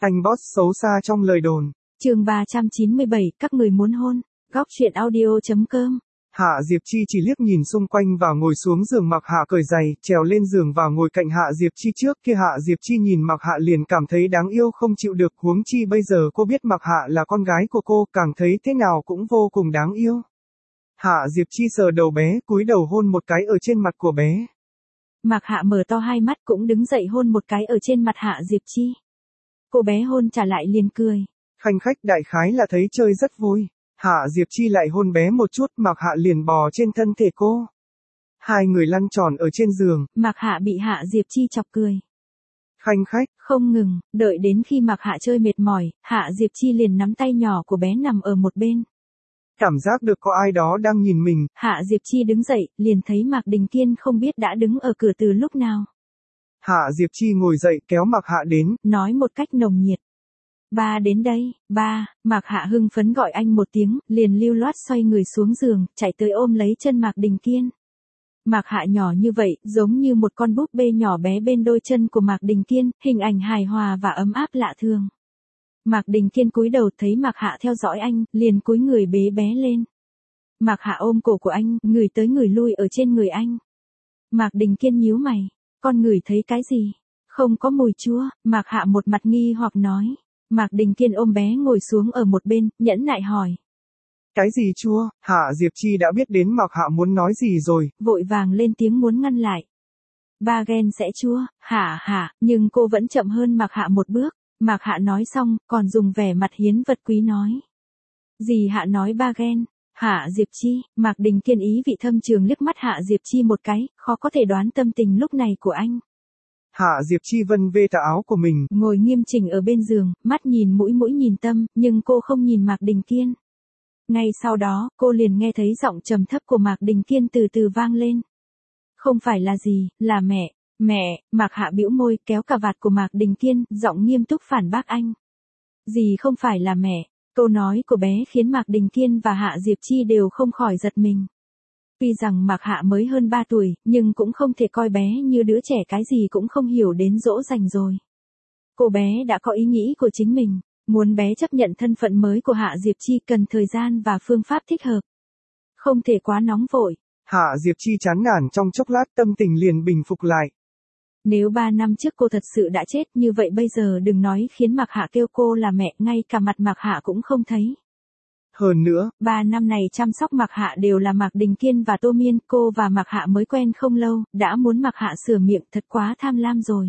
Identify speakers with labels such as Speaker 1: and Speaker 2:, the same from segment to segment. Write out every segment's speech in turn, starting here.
Speaker 1: Anh boss xấu xa trong lời đồn.
Speaker 2: Chương 397, các người muốn hôn. Góc truyện audio.com.
Speaker 1: Hạ Diệp Chi chỉ liếc nhìn xung quanh và ngồi xuống giường. Mặc Hạ cởi giày, trèo lên giường và ngồi cạnh Hạ Diệp Chi trước kia. Hạ Diệp Chi nhìn Mặc Hạ liền cảm thấy đáng yêu không chịu được, huống chi bây giờ cô biết Mặc Hạ là con gái của cô, càng thấy thế nào cũng vô cùng đáng yêu. Hạ Diệp Chi sờ đầu bé, cúi đầu hôn một cái ở trên mặt của bé.
Speaker 2: Mặc Hạ mở to hai mắt cũng đứng dậy hôn một cái ở trên mặt Hạ Diệp Chi. Cô bé hôn trả lại liền cười.
Speaker 1: Khanh khách đại khái là thấy chơi rất vui. Hạ Diệp Chi lại hôn bé một chút, Mặc Hạ liền bò trên thân thể cô. Hai người lăn tròn ở trên giường.
Speaker 2: Mặc Hạ bị Hạ Diệp Chi chọc cười.
Speaker 1: Khanh khách.
Speaker 2: Không ngừng, đợi đến khi Mặc Hạ chơi mệt mỏi, Hạ Diệp Chi liền nắm tay nhỏ của bé nằm ở một bên.
Speaker 1: Cảm giác được có ai đó đang nhìn mình.
Speaker 2: Hạ Diệp Chi đứng dậy, liền thấy Mạc Đình Kiên không biết đã đứng ở cửa từ lúc nào.
Speaker 1: Hạ Diệp Chi ngồi dậy kéo Mặc Hạ đến,
Speaker 2: nói một cách nồng nhiệt. Ba đến đây, ba. Mạc Hạ hưng phấn gọi anh một tiếng, liền lưu loát xoay người xuống giường, chạy tới ôm lấy chân Mạc Đình Kiên. Mạc Hạ nhỏ như vậy, giống như một con búp bê nhỏ bé bên đôi chân của Mạc Đình Kiên, hình ảnh hài hòa và ấm áp lạ thường. Mạc Đình Kiên cúi đầu thấy Mạc Hạ theo dõi anh, liền cúi người bế bé lên. Mạc Hạ ôm cổ của anh, người tới người lui ở trên người anh. Mạc Đình Kiên nhíu mày, con ngửi thấy cái gì? Không có mùi chua. Mạc Hạ một mặt nghi hoặc nói. Mạc Đình Kiên ôm bé ngồi xuống ở một bên, nhẫn nại hỏi.
Speaker 1: Cái gì chua? Hạ Diệp Chi đã biết đến Mạc Hạ muốn nói gì rồi.
Speaker 2: Vội vàng lên tiếng muốn ngăn lại. Ba ghen sẽ chua, hả, nhưng cô vẫn chậm hơn Mạc Hạ một bước. Mạc Hạ nói xong, còn dùng vẻ mặt hiến vật quý nói. Gì Hạ nói ba ghen? Hạ Diệp Chi. Mạc Đình Kiên ý vị thâm trường liếc mắt Hạ Diệp Chi một cái, khó có thể đoán tâm tình lúc này của anh.
Speaker 1: Hạ Diệp Chi vân vê tà áo của mình,
Speaker 2: ngồi nghiêm chỉnh ở bên giường, mắt nhìn mũi nhìn tâm, nhưng cô không nhìn Mạc Đình Kiên. Ngay sau đó, cô liền nghe thấy giọng trầm thấp của Mạc Đình Kiên từ từ vang lên. Không phải là gì, là mẹ. Mạc Hạ bĩu môi kéo cà vạt của Mạc Đình Kiên, giọng nghiêm túc phản bác anh. Gì không phải là mẹ? Câu nói của bé khiến Mạc Đình Kiên và Hạ Diệp Chi đều không khỏi giật mình. Tuy rằng Mạc Hạ mới hơn 3 tuổi, nhưng cũng không thể coi bé như đứa trẻ cái gì cũng không hiểu đến dỗ dành rồi. Cô bé đã có ý nghĩ của chính mình, muốn bé chấp nhận thân phận mới của Hạ Diệp Chi cần thời gian và phương pháp thích hợp. Không thể quá nóng vội.
Speaker 1: Hạ Diệp Chi chán nản trong chốc lát tâm tình liền bình phục lại.
Speaker 2: Nếu 3 năm trước cô thật sự đã chết như vậy bây giờ đừng nói khiến Mạc Hạ kêu cô là mẹ, ngay cả mặt Mạc Hạ cũng không thấy.
Speaker 1: Hơn nữa,
Speaker 2: 3 năm này chăm sóc Mạc Hạ đều là Mạc Đình Kiên và Tô Miên, cô và Mạc Hạ mới quen không lâu, đã muốn Mạc Hạ sửa miệng thật quá tham lam rồi.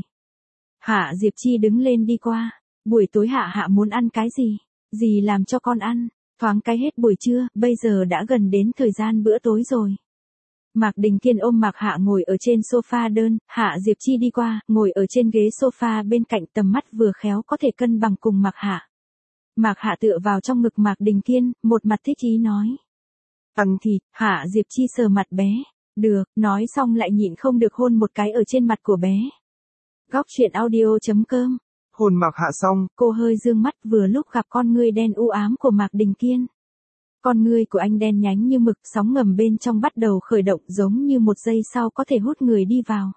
Speaker 2: Hạ Diệp Chi đứng lên đi qua, buổi tối Hạ muốn ăn cái gì? Gì làm cho con ăn? Thoáng cái hết buổi trưa, bây giờ đã gần đến thời gian bữa tối rồi. Mạc Đình Kiên ôm Mạc Hạ ngồi ở trên sofa đơn, Hạ Diệp Chi đi qua, ngồi ở trên ghế sofa bên cạnh, tầm mắt vừa khéo có thể cân bằng cùng Mạc Hạ. Mạc Hạ tựa vào trong ngực Mạc Đình Kiên, một mặt thích ý nói. Ăn thịt. Hạ Diệp Chi sờ mặt bé. Được, nói xong lại nhịn không được hôn một cái ở trên mặt của bé. Góc truyện audio.com.
Speaker 1: Hôn Mạc Hạ xong,
Speaker 2: cô hơi dương mắt vừa lúc gặp con ngươi đen u ám của Mạc Đình Kiên. Con ngươi của anh đen nhánh như mực, sóng ngầm bên trong bắt đầu khởi động giống như một giây sau có thể hút người đi vào.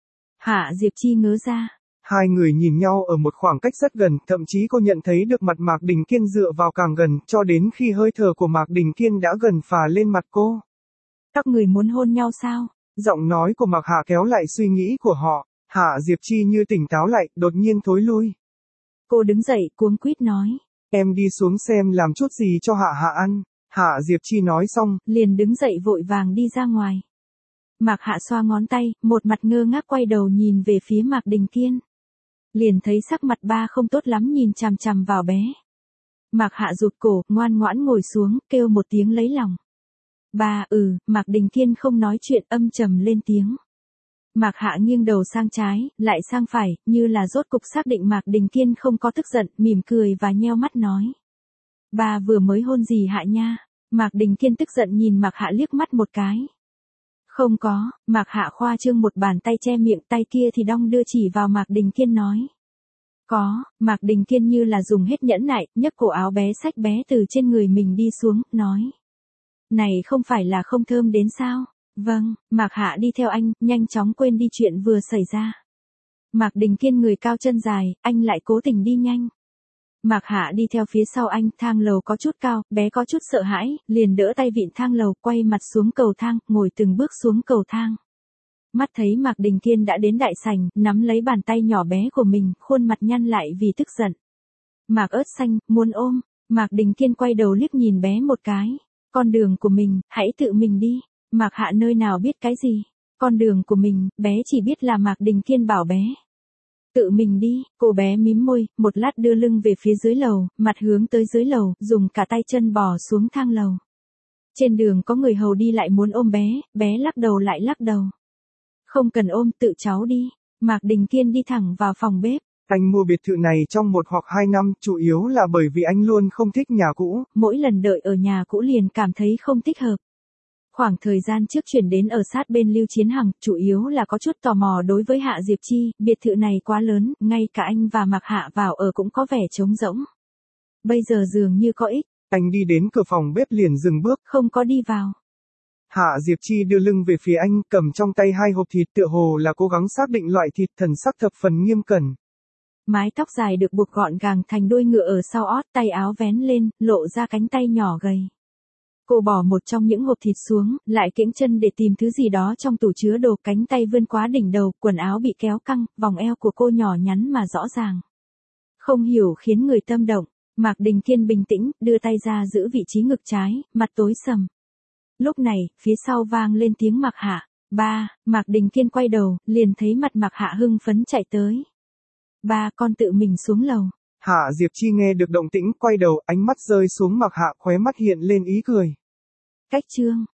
Speaker 2: Hạ Diệp Chi ngớ ra.
Speaker 1: Hai người nhìn nhau ở một khoảng cách rất gần, thậm chí cô nhận thấy được mặt Mạc Đình Kiên dựa vào càng gần, cho đến khi hơi thở của Mạc Đình Kiên đã gần phà lên mặt cô.
Speaker 2: Các người muốn hôn nhau sao?
Speaker 1: Giọng nói của Mạc Hạ kéo lại suy nghĩ của họ. Hạ Diệp Chi như tỉnh táo lại, đột nhiên thối lui.
Speaker 2: Cô đứng dậy cuống quýt nói.
Speaker 1: Em đi xuống xem làm chút gì cho Hạ ăn. Hạ Diệp Chi nói xong,
Speaker 2: liền đứng dậy vội vàng đi ra ngoài. Mạc Hạ xoa ngón tay, một mặt ngơ ngác quay đầu nhìn về phía Mạc Đình Kiên. Liền thấy sắc mặt ba không tốt lắm nhìn chằm chằm vào bé. Mạc Hạ rụt cổ, ngoan ngoãn ngồi xuống, kêu một tiếng lấy lòng. Ba, Mạc Đình Kiên không nói chuyện, âm trầm lên tiếng. Mạc Hạ nghiêng đầu sang trái, lại sang phải, như là rốt cục xác định Mạc Đình Kiên không có tức giận, mỉm cười và nheo mắt nói. Ba vừa mới hôn gì Hạ nha? Mạc Đình Kiên tức giận nhìn Mạc Hạ liếc mắt một cái. Không có. Mạc Hạ khoa trương một bàn tay che miệng, tay kia thì đong đưa chỉ vào Mạc Đình Kiên nói. Có. Mạc Đình Kiên như là dùng hết nhẫn nại, nhấc cổ áo bé xách bé từ trên người mình đi xuống, nói. Này không phải là không thơm đến sao? Vâng. Mạc Hạ đi theo anh, nhanh chóng quên đi chuyện vừa xảy ra. Mạc Đình Kiên người cao chân dài, anh lại cố tình đi nhanh. Mạc Hạ đi theo phía sau anh, thang lầu có chút cao, bé có chút sợ hãi, liền đỡ tay vịn thang lầu, quay mặt xuống cầu thang, ngồi từng bước xuống cầu thang. Mắt thấy Mạc Đình Kiên đã đến đại sảnh, nắm lấy bàn tay nhỏ bé của mình, khuôn mặt nhăn lại vì tức giận. Mạc Ớt Xanh, muốn ôm. Mạc Đình Kiên quay đầu liếc nhìn bé một cái. Con đường của mình, hãy tự mình đi. Mạc Hạ nơi nào biết cái gì. Con đường của mình, bé chỉ biết là Mạc Đình Kiên bảo bé. Tự mình đi, cô bé mím môi, một lát đưa lưng về phía dưới lầu, mặt hướng tới dưới lầu, dùng cả tay chân bò xuống thang lầu. Trên đường có người hầu đi lại muốn ôm bé, bé lắc đầu lại lắc đầu. Không cần ôm, tự cháu đi. Mạc Đình Kiên đi thẳng vào phòng bếp.
Speaker 1: Anh mua biệt thự này trong 1 hoặc 2 năm, chủ yếu là bởi vì anh luôn không thích nhà cũ.
Speaker 2: Mỗi lần đợi ở nhà cũ liền cảm thấy không thích hợp. Khoảng thời gian trước chuyển đến ở sát bên Lưu Chiến Hằng, chủ yếu là có chút tò mò đối với Hạ Diệp Chi, biệt thự này quá lớn, ngay cả anh và Mạc Hạ vào ở cũng có vẻ trống rỗng. Bây giờ dường như có ích.
Speaker 1: Anh đi đến cửa phòng bếp liền dừng bước,
Speaker 2: không có đi vào.
Speaker 1: Hạ Diệp Chi đưa lưng về phía anh, cầm trong tay 2 hộp thịt, tựa hồ là cố gắng xác định loại thịt, thần sắc thập phần nghiêm cẩn.
Speaker 2: Mái tóc dài được buộc gọn gàng thành đuôi ngựa ở sau ót, tay áo vén lên, lộ ra cánh tay nhỏ gầy. Cô bỏ một trong những hộp thịt xuống, lại kiễng chân để tìm thứ gì đó trong tủ chứa đồ, cánh tay vươn quá đỉnh đầu, quần áo bị kéo căng, vòng eo của cô nhỏ nhắn mà rõ ràng. Không hiểu khiến người tâm động. Mạc Đình Kiên bình tĩnh, đưa tay ra giữ vị trí ngực trái, mặt tối sầm. Lúc này, phía sau vang lên tiếng Mạc Hạ. Ba. Mạc Đình Kiên quay đầu, liền thấy mặt Mạc Hạ hưng phấn chạy tới. Ba, con tự mình xuống lầu.
Speaker 1: Hạ Diệp Chi nghe được động tĩnh, quay đầu, ánh mắt rơi xuống Mạc Hạ, khóe mắt hiện lên ý cười.
Speaker 2: Cách chương.